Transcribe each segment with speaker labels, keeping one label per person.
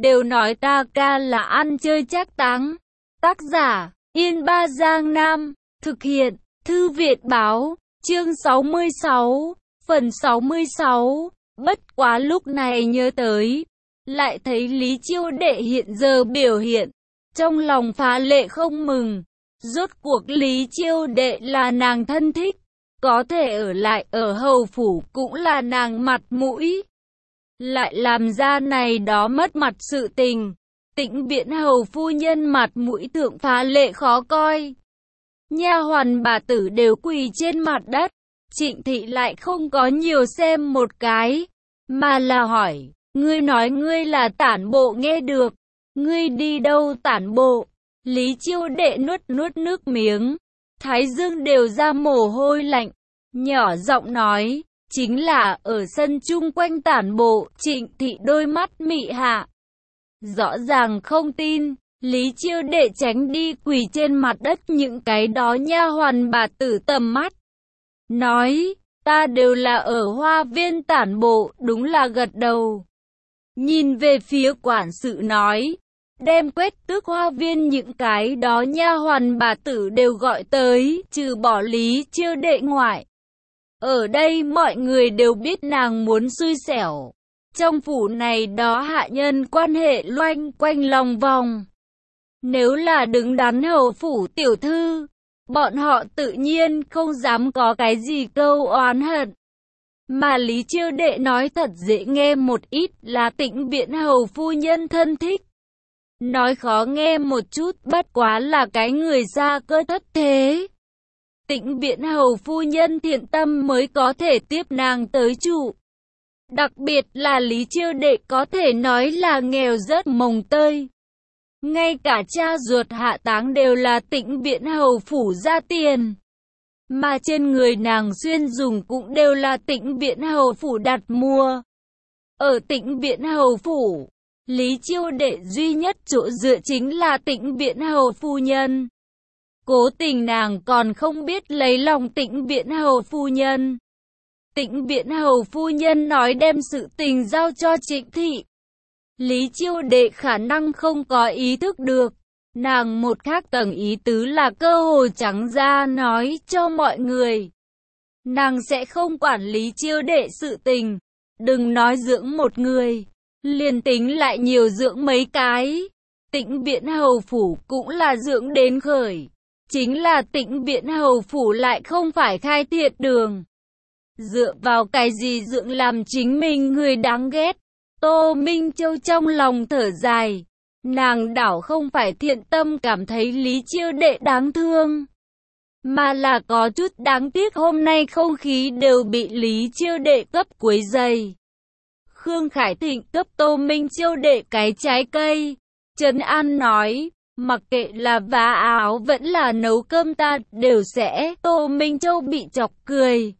Speaker 1: đều nói ta ca là ăn chơi trác táng. Tác giả, Yên Ba Giang Nam. Thực hiện, Thư viện Báo. Chương 66, phần 66. Bất quá lúc này nhớ tới, lại thấy Lý Chiêu Đệ hiện giờ biểu hiện, trong lòng phá lệ không mừng. Rốt cuộc Lý Chiêu Đệ là nàng thân thích, có thể ở lại ở hầu phủ cũng là nàng mặt mũi. Lại làm ra này đó mất mặt sự tình, Tĩnh Viễn hầu phu nhân mặt mũi thượng phá lệ khó coi. Nha hoàn bà tử đều quỳ trên mặt đất, Trịnh Thị lại không có nhiều xem một cái, mà là hỏi, ngươi nói ngươi là tản bộ nghe được, ngươi đi đâu tản bộ? Lý Chiêu Đệ nuốt nước miếng, thái dương đều ra mồ hôi lạnh, nhỏ giọng nói, chính là ở sân chung quanh tản bộ. Trịnh Thị đôi mắt mị hạ, rõ ràng không tin. Lý Chiêu Đệ tránh đi quỳ trên mặt đất những cái đó nha hoàn bà tử tầm mắt, nói, ta đều là ở hoa viên tản bộ. Đúng là gật đầu, nhìn về phía quản sự nói, đem quét tước hoa viên những cái đó nha hoàn bà tử đều gọi tới, trừ bỏ Lý Chiêu Đệ ngoại. Ở đây mọi người đều biết nàng muốn xui xẻo. Trong phủ này đó hạ nhân quan hệ loanh quanh lòng vòng. Nếu là đứng đắn hầu phủ tiểu thư, bọn họ tự nhiên không dám có cái gì câu oán hận. Mà Lý Chiêu Đệ nói thật dễ nghe một ít là Tĩnh Viễn hầu phu nhân thân thích. Nói khó nghe một chút bất quá là cái người ra cơ thất thế. Tĩnh Viễn hầu phu nhân thiện tâm mới có thể tiếp nàng tới trụ. Đặc biệt là Lý Chiêu Đệ có thể nói là nghèo rớt mồng tơi. Ngay cả cha ruột hạ táng đều là Tĩnh Viễn hầu phủ ra tiền. Mà trên người nàng xuyên dùng cũng đều là Tĩnh Viễn hầu phủ đặt mua. Ở Tĩnh Viễn hầu phủ, Lý Chiêu Đệ duy nhất chỗ dựa chính là Tĩnh Viễn hầu phu nhân. Cố tình nàng còn không biết lấy lòng Tĩnh Viễn hầu phu nhân. Tĩnh Viễn hầu phu nhân nói đem sự tình giao cho Trịnh Thị. Lý Chiêu Đệ khả năng không có ý thức được. Nàng một khác tầng ý tứ là cơ hồ trắng ra nói cho mọi người, nàng sẽ không quản Lý Chiêu Đệ sự tình. Đừng nói dưỡng một người, liền tính lại nhiều dưỡng mấy cái. Tĩnh Viễn hầu phủ cũng là dưỡng đến khởi. Chính là Tĩnh Viễn hầu phủ lại không phải khai thiện đường. Dựa vào cái gì dưỡng làm chính mình người đáng ghét? Tô Minh Châu trong lòng thở dài. Nàng đảo không phải thiện tâm cảm thấy Lý Chiêu Đệ đáng thương, mà là có chút đáng tiếc hôm nay không khí đều bị Lý Chiêu Đệ cấp quấy rầy. Khương Khải Thịnh cấp Tô Minh Châu Đệ cái trái cây, trấn an nói, mặc kệ là vá áo vẫn là nấu cơm ta đều sẽ. Tô Minh Châu bị chọc cười,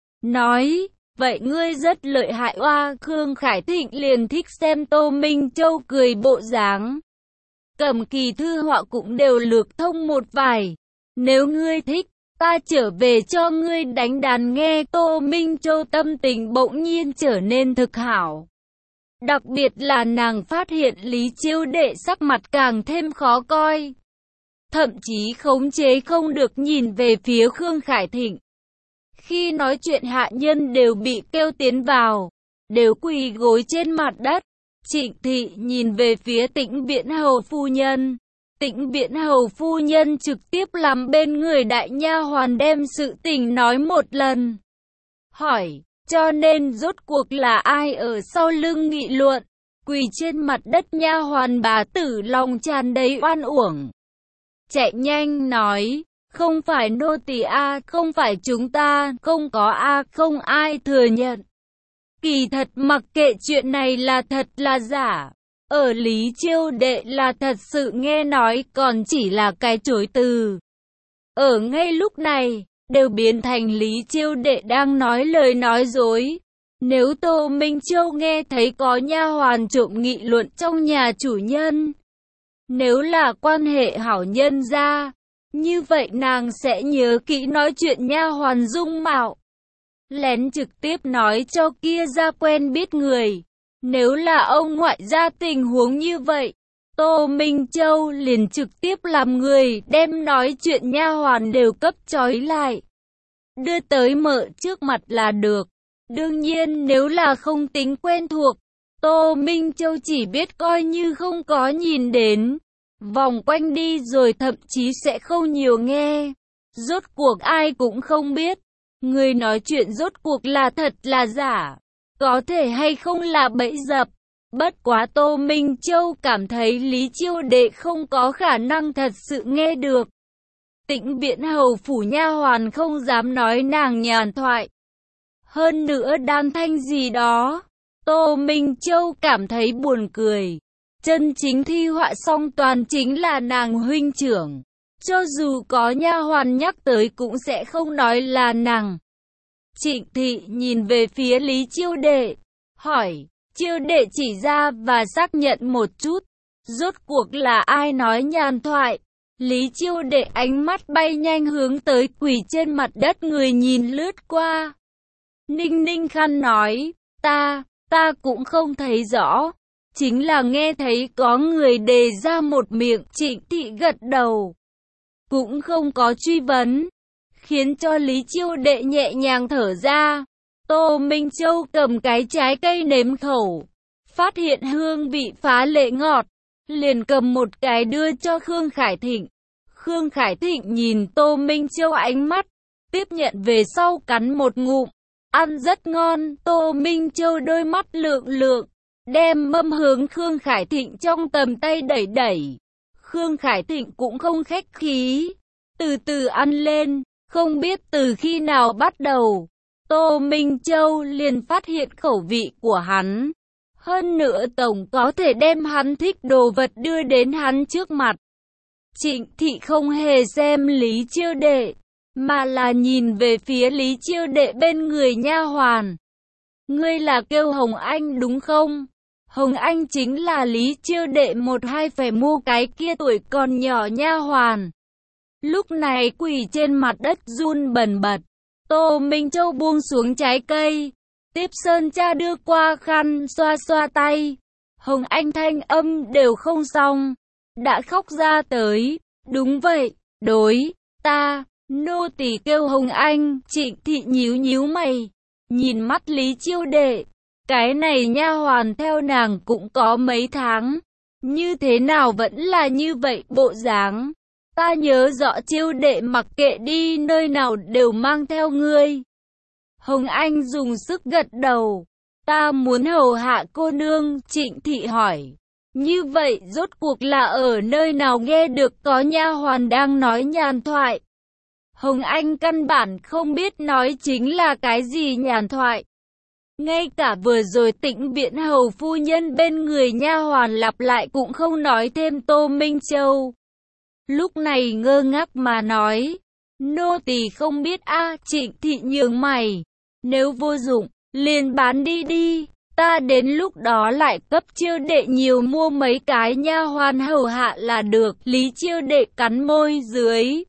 Speaker 1: nói, vậy ngươi rất lợi hại oa. Khương Khải Thịnh liền thích xem Tô Minh Châu cười bộ dáng. Cầm kỳ thư họa cũng đều lược thông một vài. Nếu ngươi thích, ta trở về cho ngươi đánh đàn nghe. Tô Minh Châu tâm tình bỗng nhiên trở nên thực hảo. Đặc biệt là nàng phát hiện Lý Chiêu Đệ sắc mặt càng thêm khó coi. Thậm chí khống chế không được nhìn về phía Khương Khải Thịnh. Khi nói chuyện hạ nhân đều bị kêu tiến vào, đều quỳ gối trên mặt đất. Trịnh Thị nhìn về phía Tĩnh Viễn hầu phu nhân. Tĩnh Viễn hầu phu nhân trực tiếp làm bên người đại nha hoàn đem sự tình nói một lần. Hỏi, cho nên rốt cuộc là ai ở sau lưng nghị luận? Quỳ trên mặt đất nha hoàn bà tử lòng tràn đầy oan uổng. Chạy nhanh nói, không phải nô tỳ a, không phải chúng ta, không có a, không ai thừa nhận. Kỳ thật mặc kệ chuyện này là thật là giả, ở Lý Chiêu Đệ là thật sự nghe nói còn chỉ là cái chối từ. Ở ngay lúc này, đều biến thành Lý Chiêu Đệ đang nói lời nói dối. Nếu Tô Minh Châu nghe thấy có nha hoàn trộm nghị luận trong nhà chủ nhân, nếu là quan hệ hảo nhân gia, như vậy nàng sẽ nhớ kỹ nói chuyện nha hoàn dung mạo. Lén trực tiếp nói cho kia ra quen biết người. Nếu là ông ngoại ra tình huống như vậy, Tô Minh Châu liền trực tiếp làm người đem nói chuyện nha hoàn đều cấp trói lại, đưa tới mợ trước mặt là được. Đương nhiên nếu là không tính quen thuộc, Tô Minh Châu chỉ biết coi như không có nhìn đến, vòng quanh đi rồi thậm chí sẽ không nhiều nghe. Rốt cuộc ai cũng không biết, người nói chuyện rốt cuộc là thật là giả, có thể hay không là bẫy dập. Bất quá Tô Minh Châu cảm thấy Lý Chiêu Đệ không có khả năng thật sự nghe được. Tĩnh Viễn hầu phủ nha hoàn không dám nói nàng nhàn thoại. Hơn nữa đan thanh gì đó, Tô Minh Châu cảm thấy buồn cười. Chân chính thi họa song toàn chính là nàng huynh trưởng. Cho dù có nha hoàn nhắc tới cũng sẽ không nói là nàng. Trịnh Thị nhìn về phía Lý Chiêu Đệ, hỏi, Chiêu Đệ chỉ ra và xác nhận một chút, rốt cuộc là ai nói nhàn thoại? Lý Chiêu Đệ ánh mắt bay nhanh hướng tới quỳ trên mặt đất người nhìn lướt qua. Ninh Ninh Khăn nói, ta cũng không thấy rõ, chính là nghe thấy có người đề ra một miệng. Trịnh Thị gật đầu, cũng không có truy vấn, khiến cho Lý Chiêu Đệ nhẹ nhàng thở ra. Tô Minh Châu cầm cái trái cây nếm khẩu, phát hiện hương vị phá lệ ngọt, liền cầm một cái đưa cho Khương Khải Thịnh. Khương Khải Thịnh nhìn Tô Minh Châu ánh mắt, tiếp nhận về sau cắn một ngụm, ăn rất ngon. Tô Minh Châu đôi mắt lượng lượng, đem mâm hướng Khương Khải Thịnh trong tầm tay đẩy đẩy. Khương Khải Thịnh cũng không khách khí, từ từ ăn lên. Không biết từ khi nào bắt đầu, Tô Minh Châu liền phát hiện khẩu vị của hắn. Hơn nữa tổng có thể đem hắn thích đồ vật đưa đến hắn trước mặt. Trịnh Thị không hề xem Lý Chiêu Đệ, mà là nhìn về phía Lý Chiêu Đệ bên người nha hoàn. Ngươi là kêu Hồng Anh đúng không? Hồng Anh chính là Lý Chiêu Đệ một hai phải mua cái kia tuổi còn nhỏ nha hoàn. Lúc này quỳ trên mặt đất run bần bật. Tô Minh Châu buông xuống trái cây, tiếp Sơn Cha đưa qua khăn xoa xoa tay. Hồng Anh thanh âm đều không xong, đã khóc ra tới. Đúng vậy, đối ta, nô tỳ kêu Hồng Anh. Trịnh Thị nhíu nhíu mày, nhìn mắt Lý Chiêu Đệ. Cái này nha hoàn theo nàng cũng có mấy tháng, như thế nào vẫn là như vậy bộ dáng? Ta nhớ rõ Chiêu Đệ mặc kệ đi nơi nào đều mang theo ngươi. Hồng Anh dùng sức gật đầu. Ta muốn hầu hạ cô nương. Trịnh Thị hỏi, như vậy rốt cuộc là ở nơi nào nghe được có nha hoàn đang nói nhàn thoại? Hồng Anh căn bản không biết nói chính là cái gì nhàn thoại. Ngay cả vừa rồi Tĩnh Viễn hầu phu nhân bên người nha hoàn lặp lại cũng không nói thêm. Tô Minh Châu lúc này ngơ ngác mà nói, nô tỳ không biết a. Trịnh Thị nhướng mày, nếu vô dụng, liền bán đi đi, ta đến lúc đó lại cấp Chiêu Đệ nhiều mua mấy cái nha hoàn hầu hạ là được. Lý Chiêu Đệ cắn môi dưới,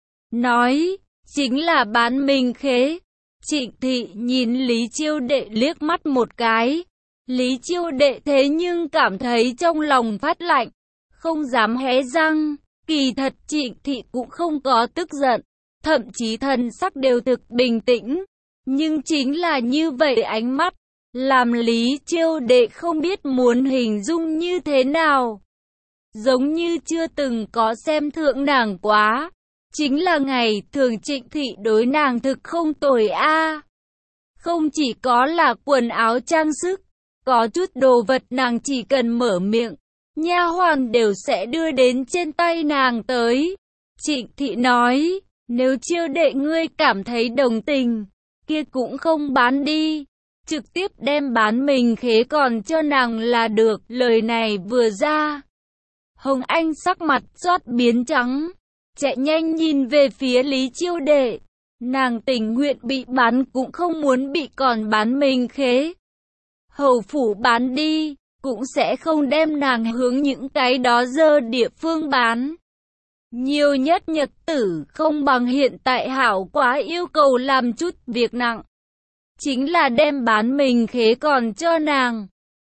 Speaker 1: nói, chính là bán mình khế. Trịnh Thị nhìn Lý Chiêu Đệ liếc mắt một cái. Lý Chiêu Đệ thế nhưng cảm thấy trong lòng phát lạnh, không dám hé răng. Kỳ thật Trịnh Thị cũng không có tức giận, thậm chí thần sắc đều thực bình tĩnh. Nhưng chính là như vậy ánh mắt, làm Lý Chiêu Đệ không biết muốn hình dung như thế nào. Giống như chưa từng có xem thượng nàng quá. Chính là ngày thường Trịnh Thị đối nàng thực không tồi a. Không chỉ có là quần áo trang sức, có chút đồ vật nàng chỉ cần mở miệng, nha hoàn đều sẽ đưa đến trên tay nàng tới. Trịnh Thị nói, nếu Chiêu Đệ ngươi cảm thấy đồng tình, kia cũng không bán đi, trực tiếp đem bán mình khế còn cho nàng là được. Lời này vừa ra, Hồng Anh sắc mặt chót biến trắng, chạy nhanh nhìn về phía Lý Chiêu Đệ. Nàng tình nguyện bị bán cũng không muốn bị còn bán mình khế. Hầu phủ bán đi, cũng sẽ không đem nàng hướng những cái đó dơ địa phương bán. Nhiều nhất nhật tử không bằng hiện tại hảo quá, yêu cầu làm chút việc nặng, chính là đem bán mình khế còn cho nàng.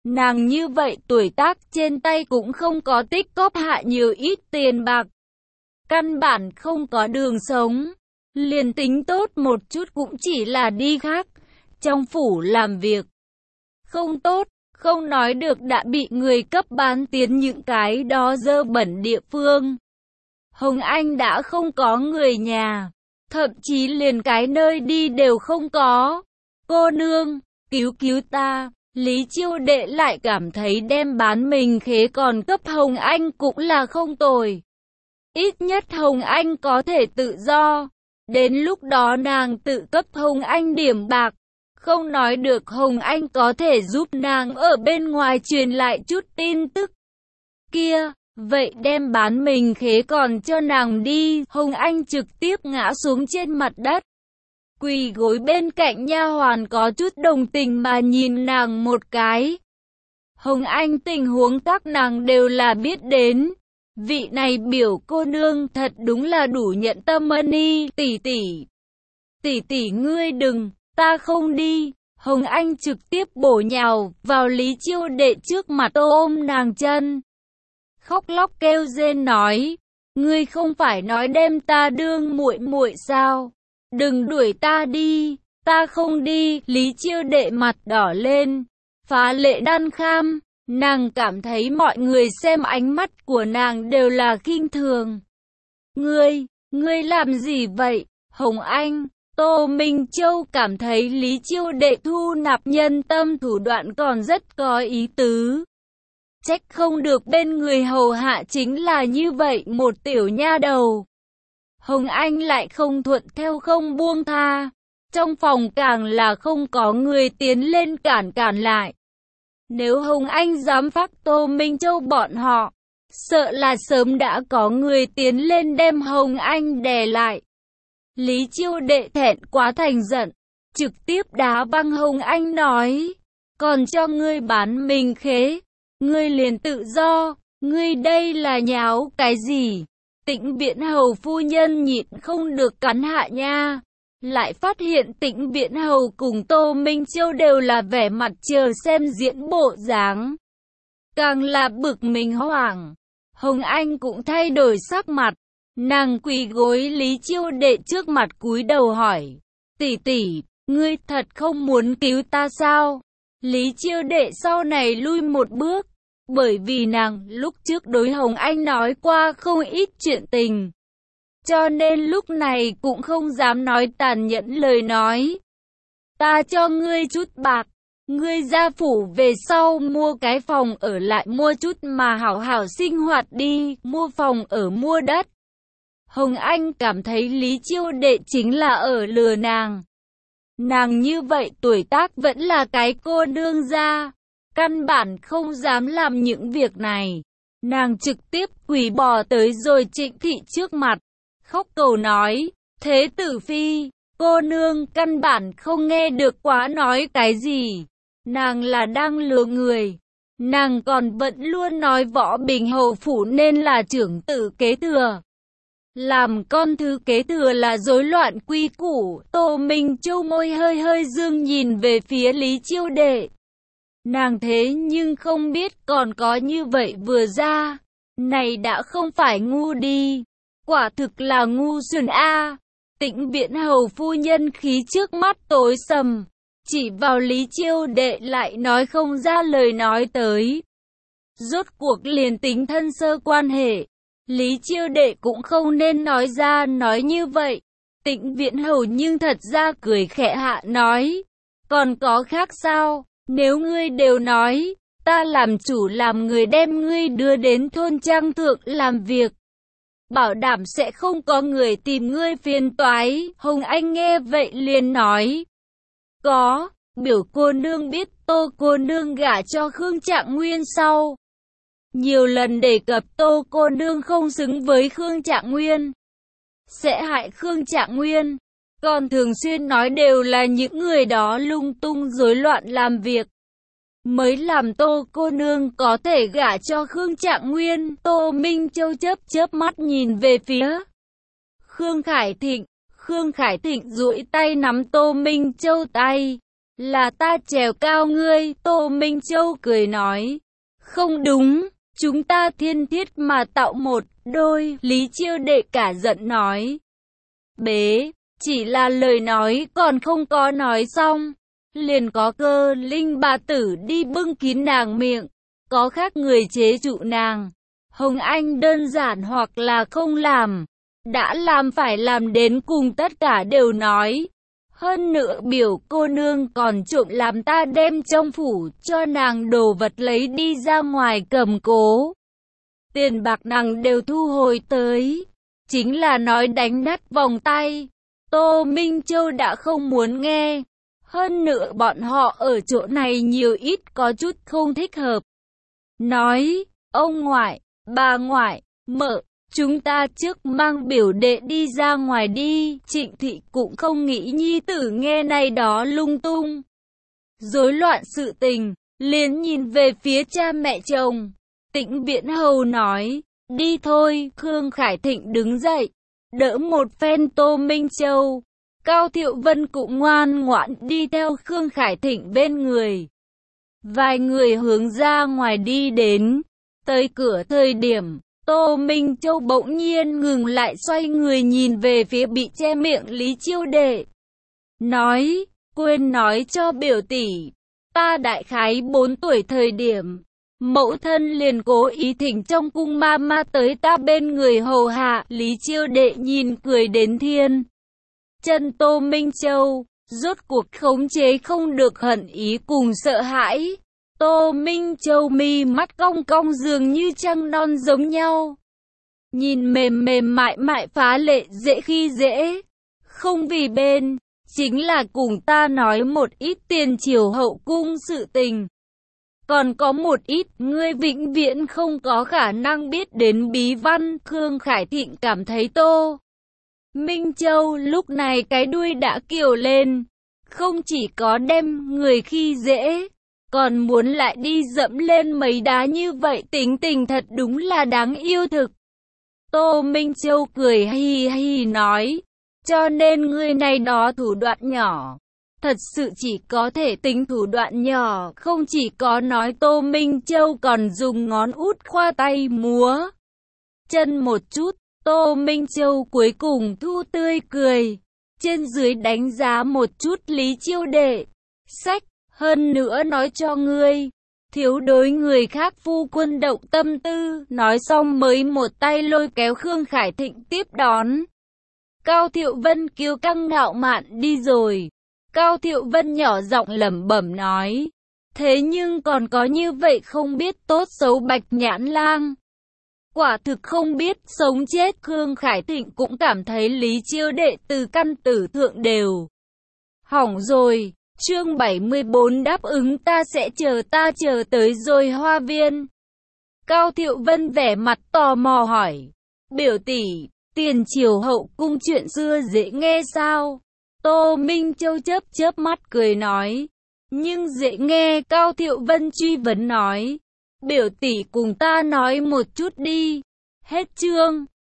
Speaker 1: Nàng như vậy tuổi tác trên tay cũng không có tích cóp hạ nhiều ít tiền bạc. Căn bản không có đường sống. Liền tính tốt một chút cũng chỉ là đi khác. Trong phủ làm việc. Không tốt, không nói được đã bị người cấp bán tiến những cái đó dơ bẩn địa phương. Hồng Anh đã không có người nhà. Thậm chí liền cái nơi đi đều không có. Cô nương, cứu cứu ta. Lý Chiêu Đệ lại cảm thấy đem bán mình khế còn cấp Hồng Anh cũng là không tồi. Ít nhất Hồng Anh có thể tự do. Đến lúc đó nàng tự cấp Hồng Anh điểm bạc. Không nói được Hồng Anh có thể giúp nàng ở bên ngoài truyền lại chút tin tức. Kia, vậy đem bán mình khế còn cho nàng đi. Hồng Anh trực tiếp ngã xuống trên mặt đất. Quỳ gối bên cạnh nha hoàn có chút đồng tình mà nhìn nàng một cái. Hồng Anh tình huống các nàng đều là biết đến. Vị này biểu cô nương thật đúng là đủ nhận tâm ân tỷ tỷ. Tỷ tỷ ngươi đừng, ta không đi. Hồng Anh trực tiếp bổ nhào vào Lý Chiêu Đệ trước mặt ôm nàng chân. Khóc lóc kêu rên nói, ngươi không phải nói đem ta đương muội muội sao? Đừng đuổi ta đi, ta không đi. Lý Chiêu Đệ mặt đỏ lên, phá lệ đan kham. Nàng cảm thấy mọi người xem ánh mắt của nàng đều là khinh thường. Ngươi làm gì vậy? Hồng Anh, Tô Minh Châu cảm thấy Lý Chiêu Đệ thu nạp nhân tâm thủ đoạn còn rất có ý tứ. Trách không được bên người hầu hạ chính là như vậy một tiểu nha đầu. Hồng Anh lại không thuận theo không buông tha. Trong phòng càng là không có người tiến lên cản lại. Nếu Hồng Anh dám phát Tô Minh Châu bọn họ, sợ là sớm đã có người tiến lên đem Hồng Anh đè lại. Lý Chiêu Đệ thẹn quá thành giận, trực tiếp đá văng Hồng Anh nói, còn cho ngươi bán mình khế, ngươi liền tự do, ngươi đây là nháo cái gì? Tĩnh Viễn Hầu phu nhân nhịn không được cắn hạ nha. Lại phát hiện Tĩnh Viễn Hầu cùng Tô Minh Châu đều là vẻ mặt chờ xem diễn bộ dáng. Càng là bực mình hoảng. Hồng Anh cũng thay đổi sắc mặt. Nàng quỳ gối Lý Chiêu Đệ trước mặt cúi đầu hỏi. Tỷ tỷ, ngươi thật không muốn cứu ta sao? Lý Chiêu Đệ sau này lui một bước. Bởi vì nàng lúc trước đối Hồng Anh nói qua không ít chuyện tình. Cho nên lúc này cũng không dám nói tàn nhẫn lời nói. Ta cho ngươi chút bạc. Ngươi ra phủ về sau mua cái phòng ở lại mua chút mà hảo hảo sinh hoạt đi. Mua phòng ở mua đất. Hồng Anh cảm thấy Lý Chiêu Đệ chính là ở lừa nàng. Nàng như vậy tuổi tác vẫn là cái cô nương gia. Căn bản không dám làm những việc này. Nàng trực tiếp quỳ bò tới rồi Trịnh Thị trước mặt. Khóc cầu nói, thế tử phi, cô nương căn bản không nghe được quá nói cái gì. Nàng là đang lừa người. Nàng còn vẫn luôn nói Võ Bình Hầu phủ nên là trưởng tử kế thừa. Làm con thứ kế thừa là rối loạn quy củ. Tô Minh Châu môi hơi hơi dương nhìn về phía Lý Chiêu Đệ. Nàng thế nhưng không biết còn có như vậy vừa ra. Này đã không phải ngu đi. Quả thực là ngu xuẩn a. Tĩnh Viễn Hầu phu nhân khí trước mắt tối sầm. Chỉ vào Lý Chiêu Đệ lại nói không ra lời nói tới. Rốt cuộc liền tính thân sơ quan hệ. Lý Chiêu Đệ cũng không nên nói ra nói như vậy. Tĩnh Viễn Hầu nhưng thật ra cười khẽ hạ nói. Còn có khác sao? Nếu ngươi đều nói, ta làm chủ làm người đem ngươi đưa đến thôn trang thượng làm việc. Bảo đảm sẽ không có người tìm ngươi phiền toái. Hồng Anh nghe vậy liền nói. Có, biểu cô nương biết Tô cô nương gả cho Khương Trạng Nguyên sau. Nhiều lần đề cập Tô cô nương không xứng với Khương Trạng Nguyên. Sẽ hại Khương Trạng Nguyên. Còn thường xuyên nói đều là những người đó lung tung rối loạn làm việc. Mới làm Tô cô nương có thể gả cho Khương Trạng Nguyên. Tô Minh Châu chớp mắt nhìn về phía Khương Khải Thịnh. Khương Khải Thịnh duỗi tay nắm Tô Minh Châu tay. Là ta trèo cao ngươi, Tô Minh Châu cười nói. Không đúng, chúng ta thiên thiết mà tạo một đôi, Lý Chiêu Đệ cả giận nói. Bế, chỉ là lời nói còn không có nói xong, liền có Cơ Linh bà tử đi bưng kín nàng miệng, có khác người chế trụ nàng. Hồng Anh đơn giản hoặc là không làm, đã làm phải làm đến cùng tất cả đều nói. Hơn nữa biểu cô nương còn trộm làm ta đem trong phủ cho nàng đồ vật lấy đi ra ngoài cầm cố. Tiền bạc nàng đều thu hồi tới, chính là nói đánh nát vòng tay. Tô Minh Châu đã không muốn nghe. Hơn nữa bọn họ ở chỗ này nhiều ít có chút không thích hợp. Nói, ông ngoại, bà ngoại, mợ, chúng ta trước mang biểu đệ đi ra ngoài đi. Trịnh Thị cũng không nghĩ nhi tử nghe này đó lung tung rối loạn sự tình, liền nhìn về phía cha mẹ chồng. Tĩnh Viễn Hầu nói, đi thôi. Khương Khải Thịnh đứng dậy, đỡ một phen Tô Minh Châu. Cao Thiệu Vân cũng ngoan ngoãn đi theo Khương Khải Thịnh bên người. Vài người hướng ra ngoài đi đến. Tới cửa thời điểm, Tô Minh Châu bỗng nhiên ngừng lại, xoay người nhìn về phía bị che miệng Lý Chiêu Đệ. Nói, quên nói cho biểu tỷ, ta đại khái 4 tuổi thời điểm, mẫu thân liền cố ý thỉnh trong cung ma ma tới ta bên người hầu hạ. Lý Chiêu Đệ nhìn cười đến thiên chân Tô Minh Châu, rốt cuộc khống chế không được hận ý cùng sợ hãi. Tô Minh Châu mi mắt cong cong dường như trăng non giống nhau. Nhìn mềm mềm mại mại phá lệ dễ khi dễ. Không vì bên, chính là cùng ta nói một ít tiền triều hậu cung sự tình. Còn có một ít ngươi vĩnh viễn không có khả năng biết đến bí văn. Khương Khải Thịnh cảm thấy Tô Minh Châu lúc này cái đuôi đã kiều lên. Không chỉ có đem người khi dễ, còn muốn lại đi dẫm lên mấy đá như vậy, tính tình thật đúng là đáng yêu thực. Tô Minh Châu cười hi hi nói, cho nên ngươi này đó thủ đoạn nhỏ, thật sự chỉ có thể tính thủ đoạn nhỏ. Không chỉ có nói, Tô Minh Châu còn dùng ngón út khoa tay múa chân một chút. Tô Minh Châu cuối cùng thu tươi cười, trên dưới đánh giá một chút Lý Chiêu Đệ. Sách, hơn nữa nói cho ngươi, thiếu đối người khác phu quân động tâm tư. Nói xong mới một tay lôi kéo Khương Khải Thịnh tiếp đón. Cao Thiệu Vân kiêu căng ngạo mạn đi rồi. Cao Thiệu Vân nhỏ giọng lẩm bẩm nói, thế nhưng còn có như vậy không biết tốt xấu Bạch Nhãn Lang. Quả thực không biết sống chết. Khương Khải Thịnh cũng cảm thấy Lý Chiêu Đệ từ căn tử thượng đều hỏng rồi. Chương 74 đáp ứng ta chờ tới rồi hoa viên. Cao Thiệu Vân vẻ mặt tò mò hỏi, biểu tỷ, tiền triều hậu cung chuyện xưa dễ nghe sao? Tô Minh Châu chớp chớp mắt cười nói, nhưng dễ nghe. Cao Thiệu Vân truy vấn nói, biểu tỷ cùng ta nói một chút đi. Hết chương.